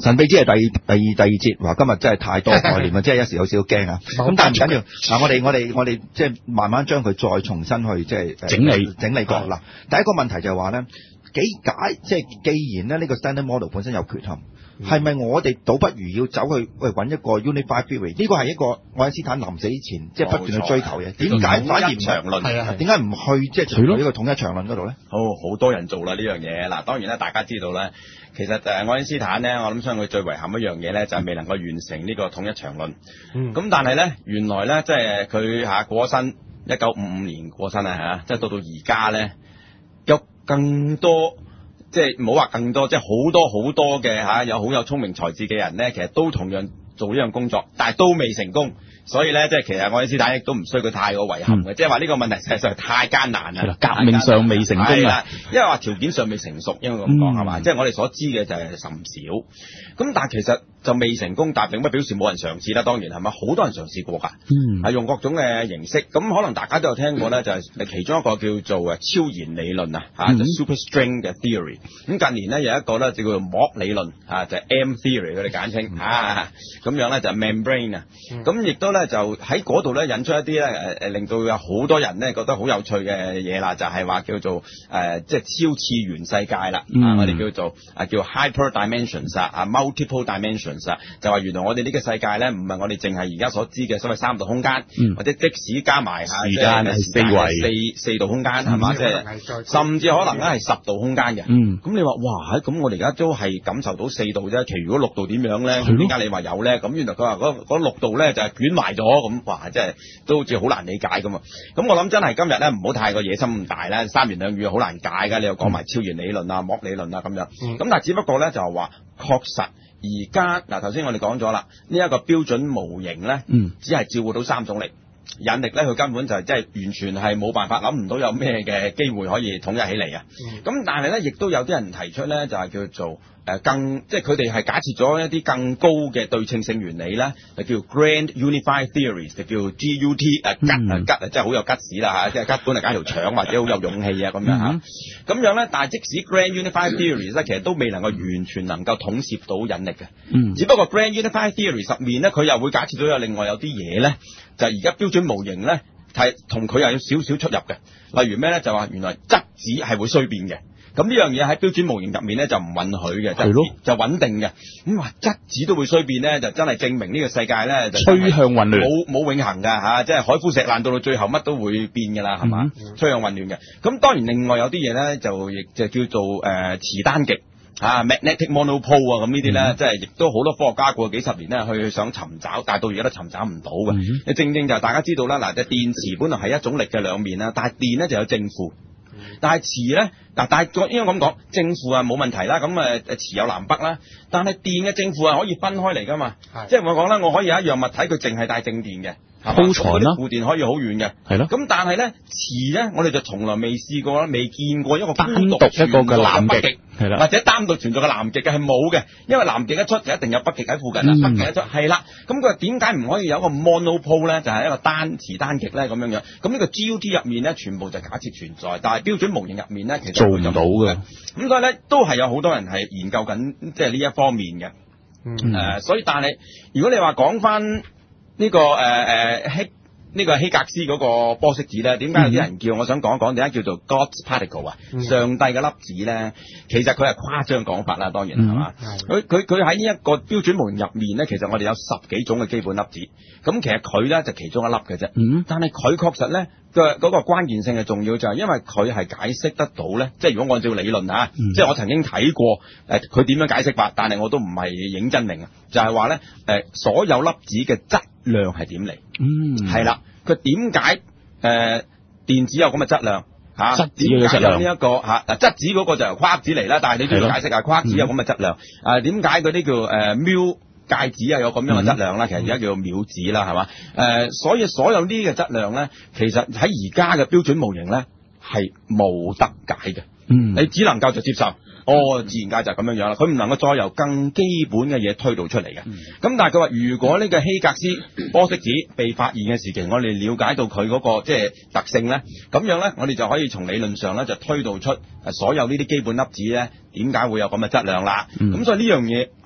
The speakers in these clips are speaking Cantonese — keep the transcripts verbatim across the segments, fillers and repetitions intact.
神秘之係第第二第二節，話今日真係太多概念啊，即係一時有少少驚啊。咁但係唔緊要，嗱我哋我哋我哋即係慢慢將佢再重新去即係整理整理過嗱。第一個問題就係話咧，幾解即係既然咧呢個 standard model 本身有缺陷。係咪我哋倒不如要走去喂揾一個 unified theory？ 呢個係一個愛因斯坦臨死之前即係不斷去追求嘅。點解反而唔長論？係啊， 點解唔去即係除咗呢個統一長論嗰度咧？ 好，好多人做啦呢樣嘢。嗱，當然啦，大家知道咧，其實誒愛因斯坦咧，我諗相信佢最遺憾一樣嘢咧，就係未能夠完成呢個統一長論。嗯。咁但係咧，原來咧，即係佢嚇過咗身，一九五五年過身啊嚇，即係到到而家咧，有更多。即係唔好話更多，即係好多好多嘅嚇，有好有聰明才智嘅人咧，其實都同樣做呢樣工作，但係都未成功。所以咧，即係其實愛因斯坦亦都唔需要佢太過遺憾嘅，即係話呢個問題實在係太艱難啦， 革命上未成功啊， 因為話條件上未成熟，應該咁講係嘛？即係我哋所知嘅就係甚少。咁但係其實就未成功，但並不表示冇人嘗試啦。當然係咪？好多人嘗試過㗎，係、嗯、用各種嘅形式。咁可能大家都有聽過咧，就係其中一個叫做誒超弦理論啊，嚇、嗯，就 superstring 嘅 theory。咁近年咧有一個咧就叫做膜理論啊，就係 M theory 佢哋簡稱、嗯、啊，咁樣咧就係 membrane 啊。咁亦都咧就喺嗰度咧引出一啲咧誒誒，令到有好多人咧覺得好有趣嘅嘢啦，就係、是、話叫做誒、呃、即係超次元世界啦、嗯。啊，我哋叫做啊叫 hyper dimensions 啊 multiple dimensions。就話原來我哋呢個世界咧，唔係我哋淨係而家所知嘅所謂三度空間、嗯，或者即使加埋嚇時間係四維四四度空間係嘛？即係、就是、甚至可能咧係十度空間嘅。咁、嗯、你話哇，咁我哋而家都係感受到四度啫，其餘嗰六度點樣咧？點解你話有咧？咁原來佢話嗰嗰六度咧就係捲埋咗，咁哇，即係都好似好難理解咁啊！咁我諗真係今日咧唔好太過野心咁大咧，三言兩語好難解㗎。你又講埋超弦理論啊、膜理論啊咁樣。咁、嗯、但係只不過咧就係話確實。而家嗱，頭先我哋講咗啦，呢、這、一個標準模型咧，嗯，只係照顧到三種力，引力咧，佢根本就係即係完全係冇辦法諗唔到有咩嘅機會可以統一起嚟啊！咁、嗯、但係咧，亦都有啲人提出咧，就係叫做誒更，即係佢哋係假設咗一啲更高嘅對稱性原理咧，就叫 Grand Unified Theories， 就叫 G U T 誒吉啊吉啊，即係好有吉屎啦嚇，即係吉本嚟解條腸或者好有勇氣啊咁樣嚇。咁樣咧，但係即使 Grand Unified Theories 咧，其實都未能夠完全能夠統攝到引力嘅。嗯。只不過 Grand Unified Theories 入面咧，佢又會假設到有另外有啲嘢咧，就係而家標準模型咧係同佢又有少少出入嘅。例如咩咧？就話原來質子係會衰變嘅。咁呢樣嘢喺標準模型入面咧就唔允許嘅，就就穩定嘅。咁話質子都會衰變咧，就真係證明呢個世界咧就趨向混亂， 冇冇永恆㗎嚇，即係海枯石爛到到最後乜都會變㗎啦，係嘛？趨向混亂嘅。咁當然另外有啲嘢咧就亦就叫做誒、呃、磁單極啊 magnetic monopole 啊，咁呢啲咧、嗯、即係亦都好多科學家過幾十年咧去想尋找，但係到而家都尋找唔到嘅。你、嗯、正正就係大家知道啦，嗱，即係電磁本來係一種力嘅兩面啦，但係電咧就有正負。但係磁咧，嗱，但係應該咁講，正負係冇問題啦。咁誒誒，磁有南北啦。但係電嘅正負係可以分開嚟噶嘛？即係我講咧，我可以有一樣物體，佢淨係帶正電嘅，鋪材啦，負電可以好遠嘅，係咯。咁但係咧，磁咧，我哋就從來未試過啦，未見過一個單獨一個嘅南極，係啦，或者單獨存在嘅南極嘅係冇嘅，因為南極一出就一定有北極喺附近啦、嗯，北極一出係啦。咁佢話點解唔可以有一個 monopole 咧？就係、是、一個單磁單極咧咁樣樣。咁呢個 G U T 入面咧，全部就假設存在，但係標準模型入面咧，其實做唔到嘅。咁所以咧，都係有好多人係研究緊，即係呢一方面嘅。誒、嗯呃，所以但係如果你話講翻呢個誒誒希呢個希格斯嗰個波色子咧，點解有啲人叫、嗯、我想講一講點解叫做 God's particle 啊、嗯？上帝嘅粒子咧，其實佢係誇張講法啦，當然係嘛？佢佢佢喺呢一個標準模型入面咧，其實我哋有十幾種嘅基本粒子，咁其實佢咧就其中一粒嘅啫。嗯，但係佢確實咧嘅嗰個關鍵性係重要，就係因為佢係解釋得到咧，即係如果按照理論嚇、嗯，即係我曾經睇過誒佢點樣解釋法，但係我都唔係認真明啊，就係話咧誒所有粒子嘅質量係點嚟？嗯，係啦，佢點解誒電子有咁嘅質量嚇？質子嘅質量呢一個嚇嗱，質子嗰個就由夸克子嚟啦，但係你都要解釋下夸克子有咁嘅質量啊？點解嗰啲叫誒繆介子啊有咁樣嘅質量啦？其實而家叫做繆子啦，係嘛？誒，所以所有呢啲嘅質量咧，其實喺而家嘅標準模型咧係冇得解嘅。嗯，你只能夠就接受。哦，自然界就係咁樣樣啦，佢唔能夠再由更基本嘅嘢推導出嚟嘅。咁、嗯、但係佢話，如果呢個希格斯波色子被發現嘅時期，我哋了解到佢嗰、那個即係、就是、特性咧，咁樣咧，我哋就可以從理論上咧就推導出所有呢啲基本粒子咧點解會有咁嘅質量啦。咁、嗯、所以呢樣嘢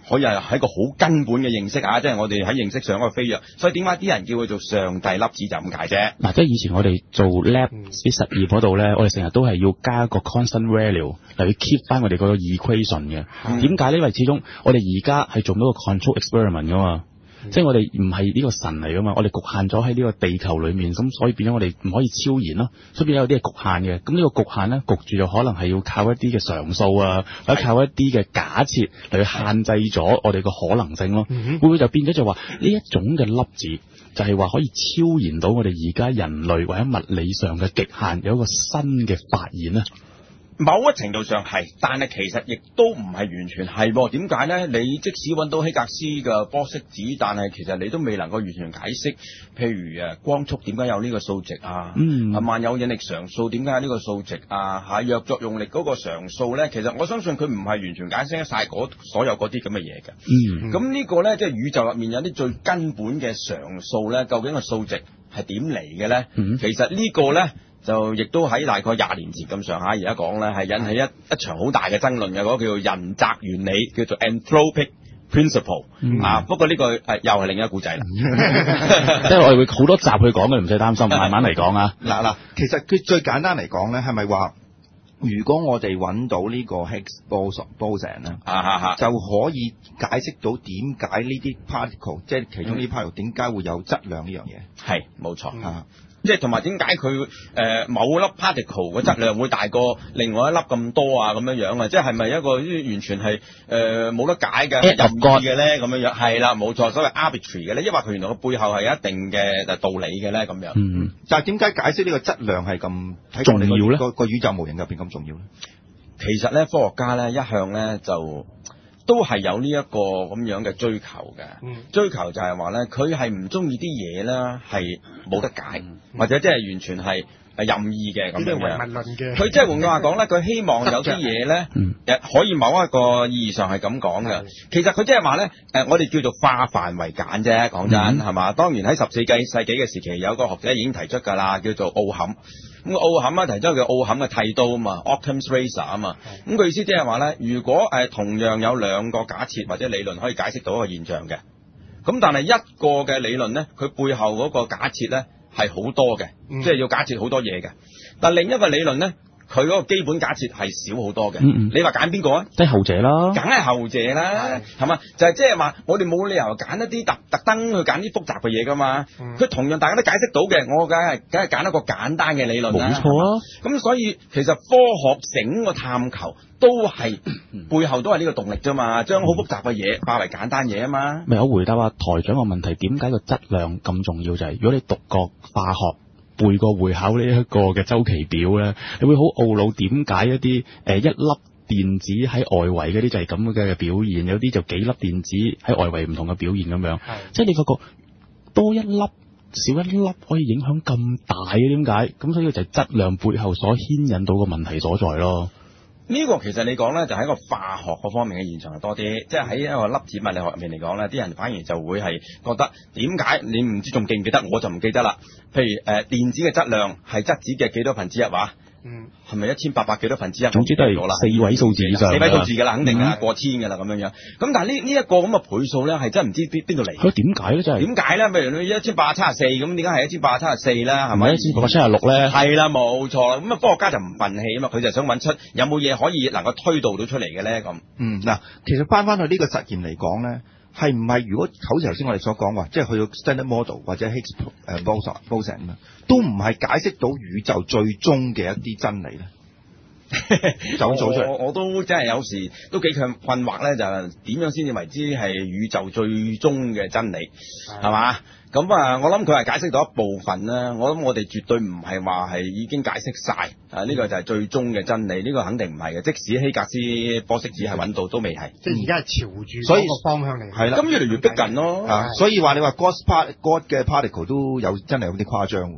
可以係一個好根本嘅認識啊，即係我哋喺認識上一個飛躍。所以點解啲人叫佢做上帝粒子就咁解啫？ 嗱，即係以前我哋做 lab 啲實驗嗰度咧，我哋成日都係要加一個 constant value 嚟去 keep 翻我哋嗰個 equation 嘅。點解呢？因為始終我哋而家係做唔到個 control experiment 噶嘛。嗯、即係我哋唔係呢個神嚟噶嘛，我哋局限咗喺呢個地球裏面，咁所以變咗我哋唔可以超然咯，所以變咗有啲係局限嘅。咁呢個局限咧，焗住就可能係要靠一啲嘅常數啊，或者靠一啲嘅假設嚟去限制咗我哋個可能性咯。嗯、會唔會就變咗就話呢一種嘅粒子就係話可以超然到我哋而家人類或者物理上嘅極限，有一個新嘅發現咧？ 某一程度上係，但係其實亦都唔係完全係喎。點解咧？你即使揾到希格斯嘅波色子，但係其實你都未能夠完全解釋。譬如誒光速點解有呢個數值啊？嗯，啊萬有引力常數點解有呢個數值啊？嚇弱作用力嗰個常數咧，其實我相信佢唔係完全解釋晒嗰所有嗰啲咁嘅嘢嘅。嗯，咁呢個咧即係宇宙入面有啲最根本嘅常數咧，究竟個數值係點嚟嘅咧？嗯，其實呢個咧。就亦都喺大概廿年前咁上下，而家講咧係引起一一場好大嘅爭論嘅，嗰、那個叫做人擇原理，叫做 anthropic principle、嗯、啊。不過呢、這個係又係另一個故仔啦， 即係我哋會好多集去講嘅，唔使擔心，慢慢嚟講啊。 嗱嗱，其實佢最簡單嚟講咧，係咪話如果我哋揾到呢個 Higgs boson 咧，啊啊啊，就可以解釋到點解呢啲 particle，即係其中呢啲 particle 點解會有質量呢樣嘢？係冇錯啊。即係同埋點解佢誒某粒 particle 嘅質量會大過另外一粒咁多啊咁樣樣啊？即係係咪一個完全係誒冇得解嘅任意嘅咧咁樣樣？係啦，冇錯，所謂 arbitrary 嘅咧，因為佢原來個背後係有一定嘅道理嘅咧咁樣。嗯，但係點解解釋呢個質量係咁重要咧？ 個個宇宙模型入邊咁重要咧？ 其實咧，科學家咧一向咧就都係有呢一個咁樣嘅追求嘅，嗯、追求就係話咧，佢係唔中意啲嘢咧係冇得解，嗯、或者即係完全係任意嘅咁樣嘅。唯物論嘅，佢即係換句話講咧，佢希望有啲嘢咧，嗯、可以某一個意義上係咁講嘅。嗯、其實佢即係話咧，誒，我哋叫做化繁為簡啫。講真係嘛，當然喺十四世紀嘅時期，有個學者已經提出㗎啦，叫做奧坎。咁奧坎啊提出佢奧坎嘅剃刀啊嘛 ，Occam's razor 啊嘛。咁佢意思即係話咧，如果誒、呃、同樣有兩個假設或者理論可以解釋到一個現象嘅，咁但係一個嘅理論咧，佢背後嗰個假設咧係好多嘅，嗯、即係要假設好多嘢嘅。但另一個理論咧，佢嗰個基本假設係少好多嘅。嗯嗯，你話揀邊個啊？ 即係後者啦， 梗係後者啦，係嘛？就係即係話，我哋冇理由揀一啲特特登去揀啲複雜嘅嘢噶嘛。佢、嗯、同樣大家都解釋到嘅，我梗係梗係揀一個簡單嘅理論啦。 冇錯啊。 咁所以其實科學整個探求都係背後都係呢個動力啫嘛，將好複雜嘅嘢化為簡單嘢啊嘛。 咪我回答下台長個問題，點解個質量咁重要？就係、是、如果你讀過化學，背過會考呢一個嘅周期表咧，你會好懊惱點解一啲誒、呃、一粒電子喺外圍嗰啲就係咁嘅表現，有啲就幾粒電子喺外圍唔同嘅表現咁樣，的即係你發覺多一粒少一粒可以影響咁大嘅，點解？咁所以就係質量背後所牽引到個問題所在咯。 呢個其實你講咧，就喺一個化學嗰方面嘅現象係多啲，即係喺一個粒子物理學入面嚟講咧，啲人反而就會係覺得點解你唔知仲記唔記得，我就唔記得啦。譬如誒、呃、電子嘅質量係質子嘅幾多分之一話？嗯，係咪一千八百幾多分之一？ 總之都係四位數字以上， 四位數字㗎啦，肯定啊，嗯、過千㗎啦咁樣樣。咁但係呢呢一個咁嘅倍數咧，係真係唔知邊邊度嚟？ 佢點解咧？真係點解咧？譬如你一千八百七十四咁，點解係一千八百七十四啦？係咪一千八百七十六咧？ 係啦，冇錯啦。咁啊，科學家就唔憤氣啊嘛，佢就想揾出有冇嘢可以能夠推導到出嚟嘅咧咁。 嗯，嗱，其實翻翻去呢個實驗嚟講咧。係唔係？如果好似頭先我哋所講話，即係去到 standard model 或者 Higgs 誒 boson 都唔係解釋到宇宙最終嘅一啲真理咧。走咗出嚟， 我我都真係有時都幾強困惑咧，就係點樣先至為之係宇宙最終嘅真理，係嘛？咁啊，我諗佢係解釋到一部分啦。我諗我哋絕對唔係話係已經解釋晒啊！呢個就係最終嘅真理，呢個肯定唔係嘅。即使希格斯波色子係揾到，都未係。 即係而家係朝住嗰個方向嚟。 係啦， 咁越嚟越逼近咯。 啊，所以話你話 God part God 嘅 particle 都有真係有啲誇張喎。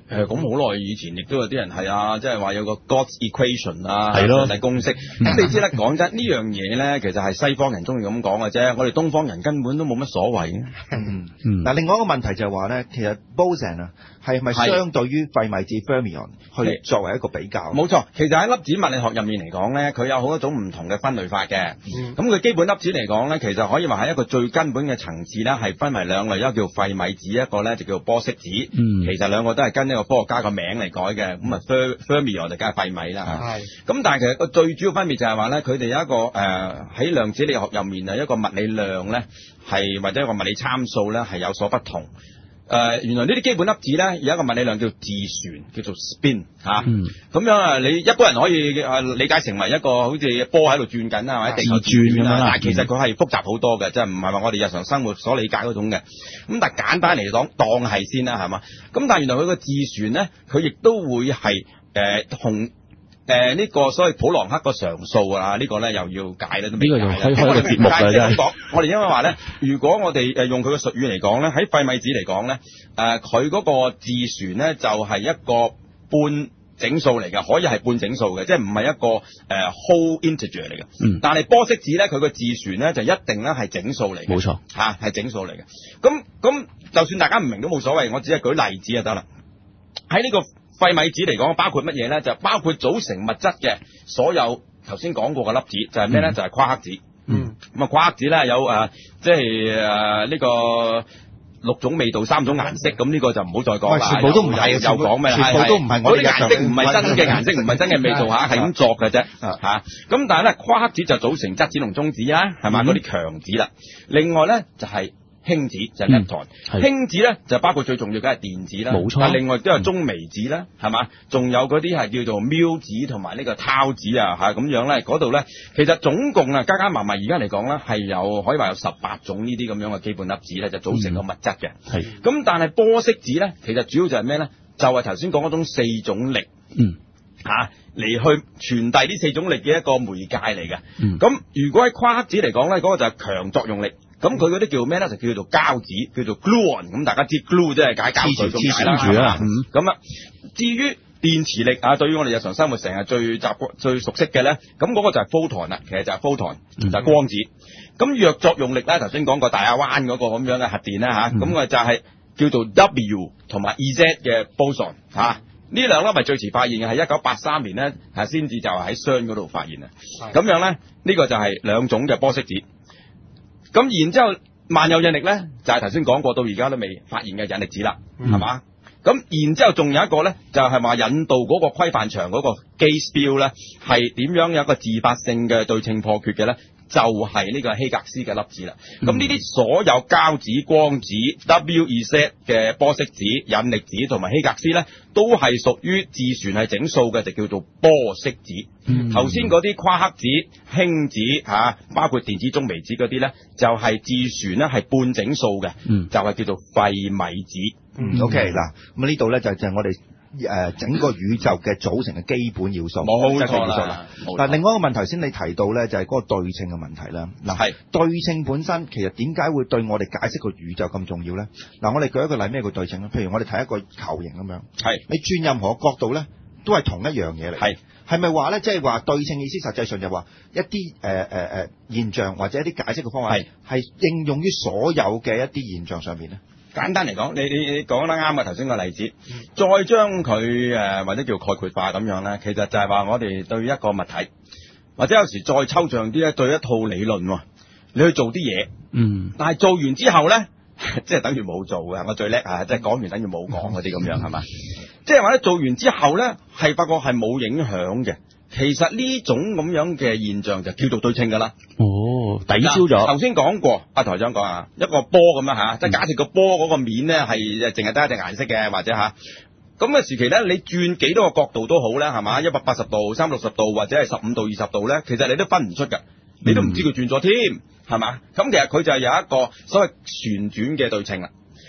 誒咁好耐以前，亦都有啲人係啊，即係話有個 God's equation 啊， 係咯上帝公式。咁你知啦，講真呢樣嘢咧，其實係西方人中意咁講嘅啫，我哋東方人根本都冇乜所謂嘅。 嗯嗯。嗱，另外一個問題就係話咧，其實 Boson 啊，係咪相對於費米子 Fermion 去作為一個比較？ 冇錯，其實喺粒子物理學入面嚟講咧，佢有好多種唔同嘅分類法嘅。咁佢、嗯、基本粒子嚟講咧，其實可以話係一個最根本嘅層次咧，係分為兩類，一個叫費米子，一個咧就叫波色子。嗯、其實兩個都係跟呢個科學家個名嚟改嘅。咁啊 Fermion 就梗係費米啦。係。咁但係其實個最主要分別就係話咧，佢哋有一個誒喺、呃、量子力學入面啊，一個物理量咧係或者一個物理參數咧係有所不同。誒、呃，原來呢啲基本粒子咧有一個物理量叫自旋，叫做 spin 嚇、啊。咁、嗯、樣啊，你一般人可以誒理解成為一個好似波喺度轉緊啊，或者地球轉啊，但係其實佢係複雜好多嘅，即係唔係話我哋日常生活所理解嗰種嘅。咁但係簡單嚟講，當係先啦，係嘛？咁但係原來佢個自旋咧，佢亦都會係誒同。誒呢、呃這個所謂普朗克個常數啊，呢、這個咧又要解咧都未解啦。呢個就開開個節目㗎真係。我哋因為話咧，如果我哋誒用佢嘅術語嚟講咧，喺費米子嚟講咧，誒佢嗰個自旋咧就係、是、一個半整數嚟嘅，可以係半整數嘅，即係唔係一個誒、呃、whole integer 嚟嘅。嗯。但係波色子咧，佢個自旋咧就一定咧係整數嚟嘅。冇錯。嚇係、啊、整數嚟嘅。咁咁就算大家唔明都冇所謂，我只係舉例子就得啦。喺呢、這個費米子嚟講，包括乜嘢咧？就包括組成物質嘅所有頭先講過嘅粒子，就係咩咧？就係夸克子。嗯。咁啊，夸克子咧有誒，即係誒呢個六種味道、三種顏色。咁呢個就唔好再講啦。全部都唔係，又講咩？全部都唔係我哋嘅顏色，唔係真嘅顏色，唔係真嘅味道嚇，係咁作嘅啫嚇。咁但係咧，夸克子就組成質子同中子啦，係嘛？嗰啲強子啦。另外咧就係氫子就係 lepton，氫子咧就包括最重要嘅係電子啦，冇錯。另外都有中微子啦，係嘛？仲有嗰啲係叫做繆子同埋呢個獺子啊，嚇咁樣咧，嗰度咧其實總共啊加加埋埋而家嚟講咧係有可以話有十八種呢啲咁樣嘅基本粒子咧，就組成個物質嘅。係、嗯。咁但係波色子咧，其實主要就係咩咧？就係頭先講嗰種四種力。嗯。嚇嚟、啊、去傳遞呢四種力嘅一個媒介嚟嘅。嗯。咁如果喺夸克子嚟講咧，嗰、那個就係強作用力。咁佢嗰啲叫咩咧？就叫做膠子，叫做 gluon。咁大家知 glue 即係解膠水咁解啦。咁啊，至於電磁力啊，對於我哋日常生活成日最習慣、最熟悉嘅咧，咁嗰個就係 photon 啦。其實就係 photon，就係光子。咁弱作用力咧，頭先講過大亞灣嗰個咁樣嘅核電啦吓，咁啊就係叫做 W 同埋 E Z 嘅 boson 吓。呢兩粒係最遲發現嘅，係一九八三年咧，係先至就係喺 CERN 嗰度發現啊。咁樣咧，呢個就係兩種嘅波色子。咁然之後，萬有引力咧就係頭先講過，到而家都未發現嘅引力子啦，係嘛、嗯？咁然之後仲有一個咧，就係、是、話引導嗰個規範場嗰個 Gates field 咧，係點樣有一個自發性嘅對稱破缺嘅咧？就係、是、呢個希格斯嘅粒子啦。咁呢啲所有膠子、光子、W E Z 嘅波色子、引力子同埋希格斯咧，都係屬於自旋係整數嘅，就叫做波色子。頭先嗰啲夸克子、氫子嚇、啊，包括電子、中微子嗰啲咧，就係、是、自旋咧係半整數嘅，嗯、就係叫做費米子。 嗯、OK 嗱，咁呢度咧就就係我哋。誒、呃，整個宇宙嘅組成嘅基本要素， 冇錯啦。 嗱，另外一個問題先，你提到咧就係、是、嗰個對稱嘅問題啦。嗱，係對稱本身其實點解會對我哋解釋個宇宙咁重要咧？嗱，我哋舉一個例，咩叫對稱咧？譬如我哋睇一個球形咁樣，係是你轉任何角度咧，都係同一樣嘢嚟。係係咪話咧？即係話對稱意思，實際上就話一啲誒誒誒現象或者一啲解釋嘅方法係係應用於所有嘅一啲現象上面咧？ 簡單嚟講，你你你講得啱啊！頭先個例子，嗯、再將佢誒、呃、或者叫概括化咁樣咧，其實就係話我哋對一個物體，或者有時再抽象啲咧，對一套理論，你去做啲嘢，嗯，但係做完之後咧，即係等於冇做嘅。我最叻啊，即係講完等於冇講嗰啲咁樣係嘛？即係話咧，做完之後咧，係發覺係冇影響嘅。其實呢種咁樣嘅現象就叫做對稱㗎啦。哦，抵消咗。頭先講過，阿台長講啊，一個波咁樣嚇，即係假設個波嗰個面咧係淨係得一隻顏色嘅，或者嚇咁嘅時期咧，你轉幾多個角度都好咧，係嘛？一百八十度、三百六十度或者係十五度、二十度咧，其實你都分唔出㗎，你都唔知佢轉咗添，係嘛？咁其實佢就係有一個所謂旋轉嘅對稱啦。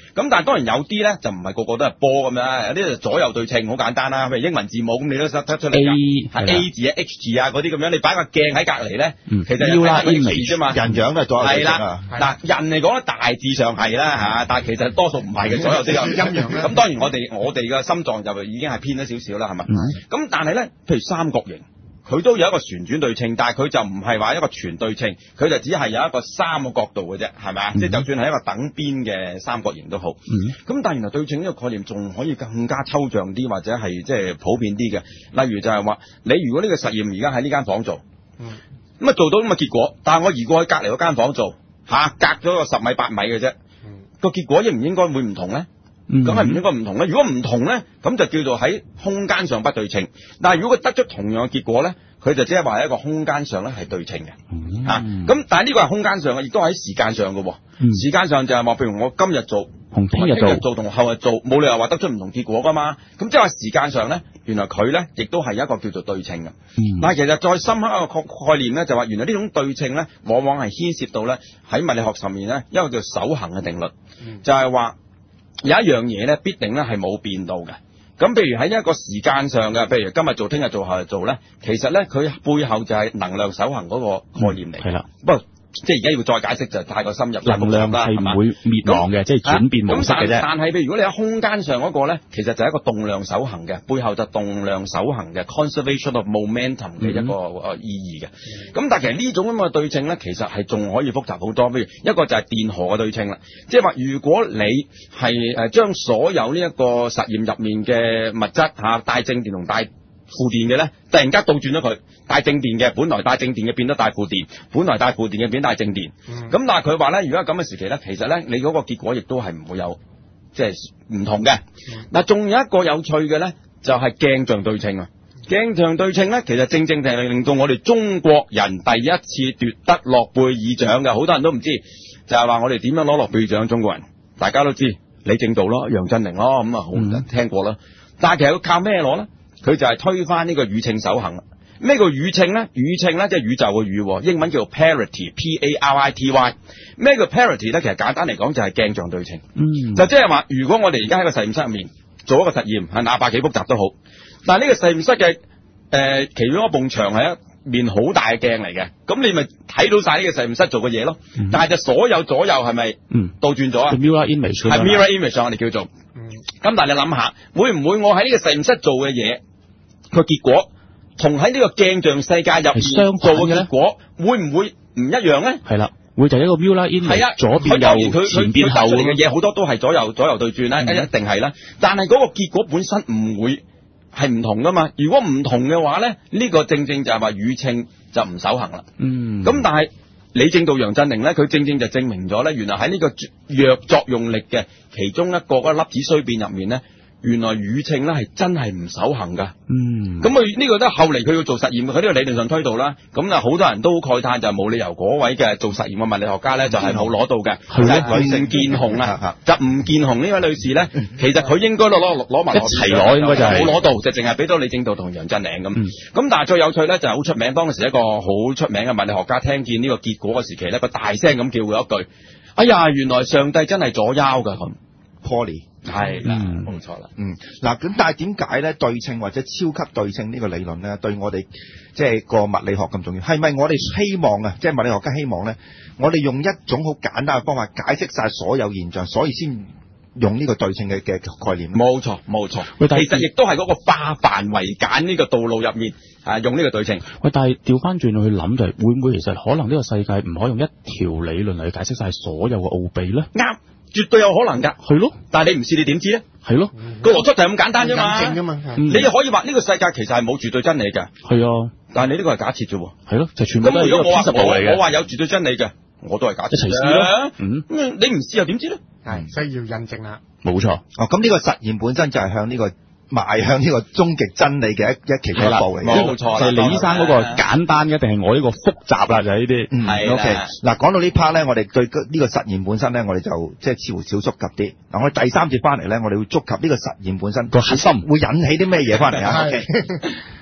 咁但係當然有啲咧就唔係個個都係波咁樣，有啲就左右對稱，好簡單啦。譬如英文字母咁，你都得出嚟㗎，係 A 字啊、H 字啊嗰啲咁樣，你擺個鏡喺隔離咧，其實係睇個 H 字啫嘛。 人樣都係左右對稱啊。嗱，人嚟講咧大致上係啦嚇，但係其實多數唔係嘅，左右都有陰陽啦。咁當然我哋我哋嘅心臟就已經係偏咗少少啦，係咪？咁但係咧，譬如三角形。佢都有一個旋轉對稱，但係佢就唔係話一個全對稱，佢就只係有一個三個角度嘅啫，係咪啊？即係、嗯、就算係一個等邊嘅三角形都好。咁、嗯、但係原來對稱呢個概念仲可以更加抽象啲，或者係即係普遍啲嘅。例如就係話，你如果呢個實驗而家喺呢間房做，咁、嗯、啊做到咁嘅結果，但係我移過去隔離嗰間房做，嚇隔咗個十米八米嘅啫，個、嗯、結果應唔應該會唔同咧？咁係唔應該唔同咧。如果唔同咧，咁就叫做喺空間上不對稱。但係如果佢得出同樣嘅結果咧，佢就只係話喺一個空間上咧係對稱嘅。嚇、嗯，咁、啊、但係呢個係空間上嘅，亦都喺時間上嘅喎。嗯、時間上就係話，譬如我今日做同聽日做同後日做，冇理由話得出唔同結果噶嘛。咁即係話時間上咧，原來佢咧亦都係一個叫做對稱嘅。嗯、但係其實再深刻一個概念咧，就話原來呢種對稱咧，往往係牽涉到咧喺物理學上面咧一個叫守恒嘅定律，嗯、就係話。有一樣嘢咧，必定咧係冇變到嘅。咁譬如喺一個時間上嘅，譬如今日做、聽日做、後日做咧，其實咧佢背後就係能量守恒嗰個概念嚟。係啦、嗯，不過即係而家要再解釋就太過深入。能量係唔會滅亡嘅，即係轉變模式嘅啫。但係譬如如果你喺空間上嗰個咧，其實就係一個動量守恒嘅，背後就動量守恒嘅 conservation of momentum 嘅一個誒意義嘅。咁、嗯、但係其實呢種咁嘅對稱咧，其實係仲可以複雜好多。譬如一個就係電荷嘅對稱啦，即係話如果你係誒將所有呢一個實驗入面嘅物質嚇帶正電同帶負電嘅咧，突然間倒轉咗佢，帶正電嘅本來帶正電嘅變得帶負電，本來帶負電嘅變帶正電。咁、嗯、但係佢話咧，如果咁嘅時期咧，其實咧你嗰個結果亦都係唔會有即係唔同嘅。嗱、嗯，仲有一個有趣嘅咧，就係、是、鏡像對稱啊！鏡像對稱咧，其實正正就係令到我哋中國人第一次奪得諾貝爾獎嘅，好多人都唔知，就係、是、話我哋點樣攞諾貝爾獎？中國人大家都知，李政道咯，楊振寧咯，咁啊好唔聽過啦。嗯、但係其實佢靠咩攞咧？佢就係推翻呢個宇稱守恒啦。咩叫宇稱咧？宇稱咧即係宇宙嘅宇，英文叫做 parity，P A R I T Y。咩叫 parity 咧？其實簡單嚟講就係鏡像對稱。嗯，就即係話，如果我哋而家喺個實驗室入面做一個實驗，係哪怕幾複雜都好，但係呢個實驗室嘅誒、呃、其中一埲牆係一面好大嘅鏡嚟嘅，咁你咪睇到晒呢個實驗室做嘅嘢咯。嗯、但係就所有左右係咪嗯倒轉咗啊 ？mirror image 係 mirror image 我哋叫做。嗯。咁但係你諗下，會唔會我喺呢個實驗室做嘅嘢？個結果同喺呢個鏡像世界入面做嘅結果會唔會唔一樣咧？係啦，會就係一個 mirror image，啊、左邊右前邊後嘅嘢好多都係左右左右對轉啦，嗯、一定係啦。但係嗰個結果本身唔會係唔同噶嘛。如果唔同嘅話咧，呢、這個正正就係話宇稱就唔守恒啦。嗯，咁但係李政道、楊振寧咧，佢正正就證明咗咧，原來喺呢個弱作用力嘅其中一個嗰粒子衰變入面咧。原來宇稱咧係真係唔守恒噶，嗯，咁佢呢個都係後嚟佢要做實驗，佢呢個理論上推導啦，咁啊好多人都慨嘆就冇理由嗰位嘅做實驗嘅物理學家咧就係冇攞到嘅，係咧，吳健雄啊，就吳健雄呢位女士咧，其實佢應該攞攞攞埋一齊攞，應該就係冇攞到，就淨係俾到李政道同楊振寧咁，咁但係最有趣咧就係好出名，當時一個好出名嘅物理學家聽見呢個結果嘅時期咧，佢大聲咁叫佢一句：哎呀，原來上帝真係左腰噶咁 ，Poly。係啦，冇錯啦。嗯，嗱咁，但係點解咧對稱或者超級對稱呢個理論咧，對我哋即係個物理學咁重要？係咪我哋希望啊，即係物理學家希望咧，我哋用一種好簡單嘅方法解釋晒所有現象，所以先用呢個對稱嘅嘅概念？冇錯，冇錯。其實亦都係嗰個化繁為簡呢個道路入面啊，用呢個對稱。喂，但係調翻轉去諗就係，會唔會其實可能呢個世界唔可以用一條理論嚟解釋晒所有嘅奧秘咧？啱。絕對有可能㗎，係咯。但係你唔試，你點知咧？係咯，個邏輯就係咁簡單啫嘛。驗證㗎嘛。你可以話呢個世界其實係冇絕對真理嘅。係啊，但係你呢個係假設啫喎。係咯，就全部都係一個偏執嚟嘅。我話有絕對真理嘅，我都係假設。一齊試咯。嗯。咁你唔試又點知咧？係需要印證啦。冇錯。哦，咁呢個實驗本身就係向呢個邁向呢個終極真理嘅一一其中一步嚟嘅，冇錯。就係李醫生嗰個簡單嘅，定係我呢個複雜啦？就係呢啲。嗯，係。O K，嗱，講到呢 part 咧，我哋對呢個實驗本身咧，我哋就即係似乎少觸及啲。嗱，我哋第三節翻嚟咧，我哋會觸及呢個實驗本身個核心，會引起啲咩嘢翻嚟啊？ Okay